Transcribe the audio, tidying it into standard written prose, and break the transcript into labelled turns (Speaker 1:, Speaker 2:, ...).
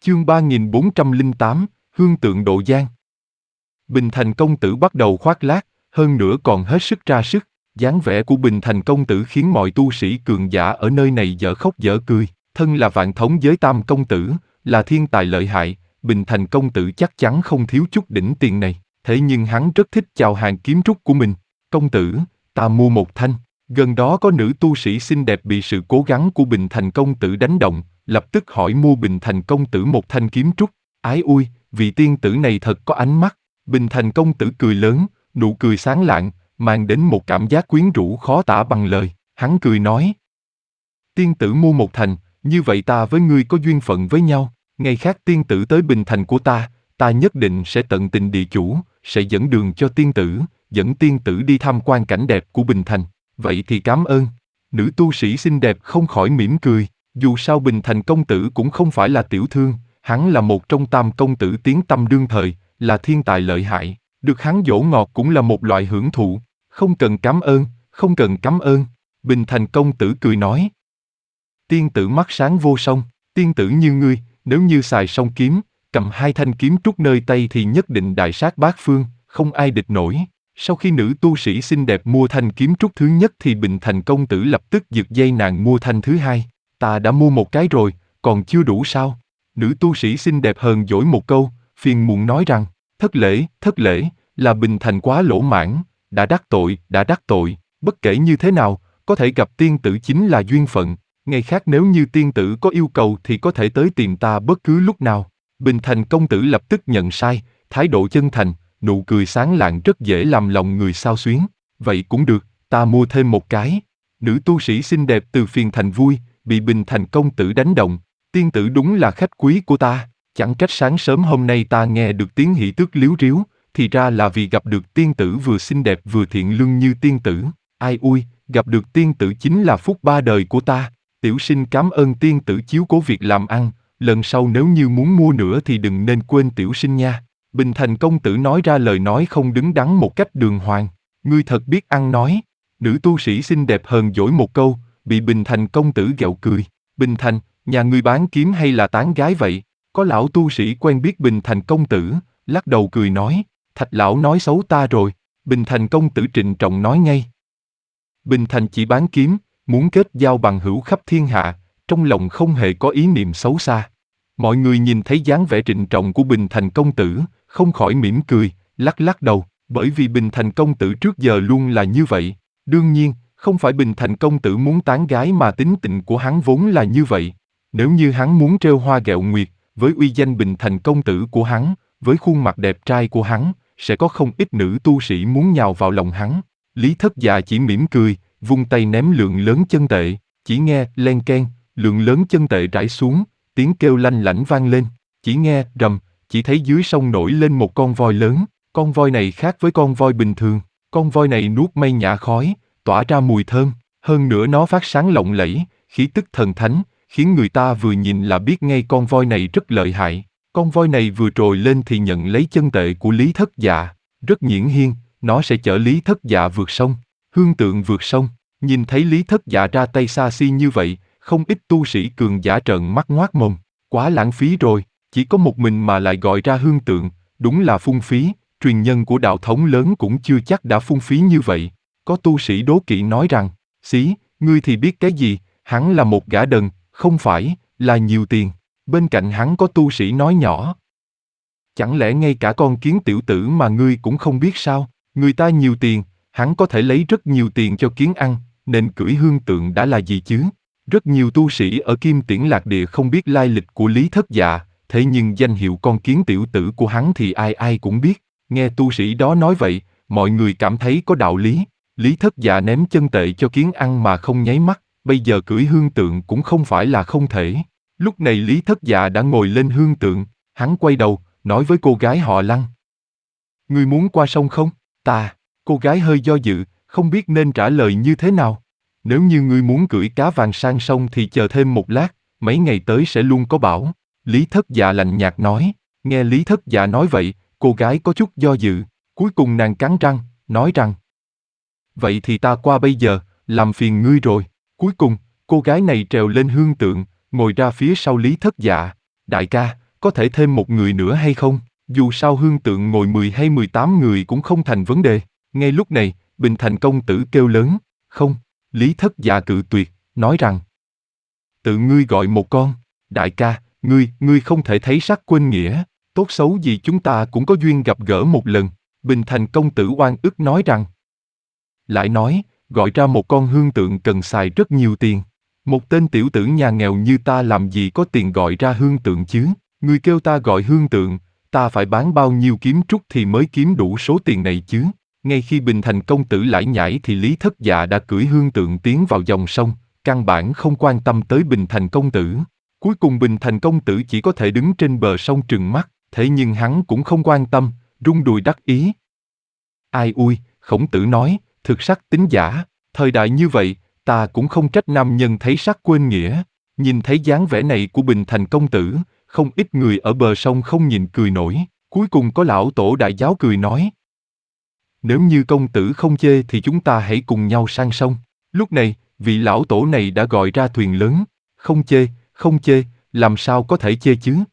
Speaker 1: Chương 3408, Hương tượng Độ Giang. Bình Thành công tử bắt đầu khoác lác, hơn nữa còn hết sức ra sức. Dáng vẻ của Bình Thành công tử khiến mọi tu sĩ cường giả ở nơi này dở khóc dở cười. Thân là vạn thống giới tam công tử, là thiên tài lợi hại, Bình Thành công tử chắc chắn không thiếu chút đỉnh tiền này. Thế nhưng hắn rất thích chào hàng kiếm trúc của mình. Công tử, ta mua một thanh. Gần đó có nữ tu sĩ xinh đẹp bị sự cố gắng của Bình Thành công tử đánh động, lập tức hỏi mua Bình Thành công tử một thanh kiếm trúc. Ái ui, vị tiên tử này thật có ánh mắt. Bình Thành công tử cười lớn, nụ cười sáng lạng, mang đến một cảm giác quyến rũ khó tả bằng lời. Hắn cười nói: tiên tử mua một thành, như vậy ta với ngươi có duyên phận với nhau. Ngày khác tiên tử tới Bình Thành của ta nhất định sẽ tận tình địa chủ, sẽ dẫn đường cho tiên tử, dẫn tiên tử đi tham quan cảnh đẹp của Bình Thành. Vậy thì cảm ơn. Nữ tu sĩ xinh đẹp không khỏi mỉm cười. Dù sao Bình Thành công tử cũng không phải là tiểu thương, hắn là một trong tam công tử tiếng tăm đương thời, là thiên tài lợi hại. Được hắn dỗ ngọt cũng là một loại hưởng thụ. Không cần cảm ơn, không cần cảm ơn. Bình Thành công tử cười nói: tiên tử mắt sáng vô song, tiên tử như ngươi, nếu như xài song kiếm, cầm hai thanh kiếm trúc nơi tay thì nhất định đại sát bát phương, không ai địch nổi. Sau khi nữ tu sĩ xinh đẹp mua thanh kiếm trúc thứ nhất thì Bình Thành công tử lập tức giật dây nàng mua thanh thứ hai. Ta đã mua một cái rồi, còn chưa đủ sao? Nữ tu sĩ xinh đẹp hờn dỗi một câu, phiền muộn nói rằng: thất lễ, là Bình Thành quá lỗ mãn, đã đắc tội, bất kể như thế nào, có thể gặp tiên tử chính là duyên phận. Ngày khác nếu như tiên tử có yêu cầu thì có thể tới tìm ta bất cứ lúc nào. Bình Thành công tử lập tức nhận sai, thái độ chân thành, nụ cười sáng lạng rất dễ làm lòng người xao xuyến. Vậy cũng được, ta mua thêm một cái. Nữ tu sĩ xinh đẹp từ phiền thành vui, bị Bình Thành công tử đánh động. Tiên tử đúng là khách quý của ta, chẳng trách sáng sớm hôm nay ta nghe được tiếng hỉ tước líu ríu, thì ra là vì gặp được tiên tử vừa xinh đẹp vừa thiện lương như tiên tử. Ai ui, gặp được tiên tử chính là phúc ba đời của ta. Tiểu sinh cảm ơn tiên tử chiếu cố việc làm ăn, lần sau nếu như muốn mua nữa thì đừng nên quên tiểu sinh nha. Bình Thành công tử nói ra lời nói không đứng đắn một cách đường hoàng. Ngươi thật biết ăn nói. Nữ tu sĩ xinh đẹp hờn dỗi một câu, bị Bình Thành công tử ghẹo cười. Bình Thành, nhà ngươi bán kiếm hay là tán gái vậy? Có lão tu sĩ quen biết Bình Thành công tử, lắc đầu cười nói: Thạch lão nói xấu ta rồi. Bình Thành công tử trịnh trọng nói ngay: Bình Thành chỉ bán kiếm, muốn kết giao bằng hữu khắp thiên hạ, trong lòng không hề có ý niệm xấu xa. Mọi người nhìn thấy dáng vẻ trịnh trọng của Bình Thành công tử, không khỏi mỉm cười, lắc đầu, bởi vì Bình Thành công tử trước giờ luôn là như vậy. Đương nhiên, không phải Bình Thành công tử muốn tán gái mà tính tình của hắn vốn là như vậy. Nếu như hắn muốn trêu hoa ghẹo nguyệt, với uy danh Bình Thành công tử của hắn, với khuôn mặt đẹp trai của hắn, sẽ có không ít nữ tu sĩ muốn nhào vào lòng hắn. Lý Thất Dạ chỉ mỉm cười, vung tay ném lượng lớn chân tệ, chỉ nghe len keng, lượng lớn chân tệ rải xuống, tiếng kêu lanh lảnh vang lên, chỉ nghe rầm, chỉ thấy dưới sông nổi lên một con voi lớn. Con voi này khác với con voi bình thường, con voi này nuốt mây nhả khói, tỏa ra mùi thơm, hơn nữa nó phát sáng lộng lẫy, khí tức thần thánh, khiến người ta vừa nhìn là biết ngay con voi này rất lợi hại. Con voi này vừa trồi lên thì nhận lấy chân tệ của Lý Thất Dạ, rất nhiễn hiên, nó sẽ chở Lý Thất Dạ vượt sông. Hương tượng vượt sông, nhìn thấy Lý Thất Dạ ra tay xa xi như vậy, không ít tu sĩ cường giả trợn mắt ngoác mồm, quá lãng phí rồi, chỉ có một mình mà lại gọi ra hương tượng, đúng là phung phí, truyền nhân của đạo thống lớn cũng chưa chắc đã phung phí như vậy. Có tu sĩ đố kỵ nói rằng: xí, ngươi thì biết cái gì, hắn là một gã đần, không phải, là nhiều tiền. Bên cạnh hắn có tu sĩ nói nhỏ: chẳng lẽ ngay cả con kiến tiểu tử mà ngươi cũng không biết sao? Người ta nhiều tiền, hắn có thể lấy rất nhiều tiền cho kiến ăn, nên cưỡi hương tượng đã là gì chứ? Rất nhiều tu sĩ ở Kim Tiễn Lạc Địa không biết lai lịch của Lý Thất Dạ, thế nhưng danh hiệu con kiến tiểu tử của hắn thì ai ai cũng biết. Nghe tu sĩ đó nói vậy, mọi người cảm thấy có đạo lý. Lý Thất Dạ ném chân tệ cho kiến ăn mà không nháy mắt, bây giờ cưỡi hương tượng cũng không phải là không thể. Lúc này Lý Thất Dạ đã ngồi lên hương tượng, hắn quay đầu, nói với cô gái họ Lăng: ngươi muốn qua sông không? Cô gái hơi do dự, không biết nên trả lời như thế nào. Nếu như ngươi muốn cưỡi cá vàng sang sông thì chờ thêm một lát, mấy ngày tới sẽ luôn có bão. Lý Thất Dạ lạnh nhạt nói. Nghe Lý Thất Dạ nói vậy, cô gái có chút do dự, cuối cùng nàng cắn răng, nói rằng: vậy thì ta qua bây giờ, làm phiền ngươi rồi. Cuối cùng, cô gái này trèo lên hương tượng, ngồi ra phía sau Lý Thất Dạ. Đại ca, có thể thêm một người nữa hay không? Dù sao hương tượng ngồi 10 hay 18 người cũng không thành vấn đề. Ngay lúc này, Bình Thành công tử kêu lớn, không, Lý Thất Dạ cự tuyệt, nói rằng, tự ngươi gọi một con, đại ca, ngươi không thể thấy sắc quên nghĩa, tốt xấu gì chúng ta cũng có duyên gặp gỡ một lần. Bình Thành công tử oan ức nói rằng, lại nói, gọi ra một con hương tượng cần xài rất nhiều tiền. Một tên tiểu tử nhà nghèo như ta làm gì có tiền gọi ra hương tượng chứ? Ngươi kêu ta gọi hương tượng, ta phải bán bao nhiêu kiếm trúc thì mới kiếm đủ số tiền này chứ? Ngay khi Bình Thành công tử lải nhải thì Lý Thất Dạ đã cưỡi hương tượng tiến vào dòng sông, căn bản không quan tâm tới Bình Thành công tử. Cuối cùng Bình Thành công tử chỉ có thể đứng trên bờ sông trừng mắt, thế nhưng hắn cũng không quan tâm, rung đùi đắc ý. Ai ui, Khổng Tử nói, thực sắc tính giả, thời đại như vậy, ta cũng không trách nam nhân thấy sắc quên nghĩa. Nhìn thấy dáng vẻ này của Bình Thành công tử, không ít người ở bờ sông không nhìn cười nổi. Cuối cùng có lão tổ đại giáo cười nói, nếu như công tử không chê thì chúng ta hãy cùng nhau sang sông. Lúc này, vị lão tổ này đã gọi ra thuyền lớn, không chê, làm sao có thể chê chứ?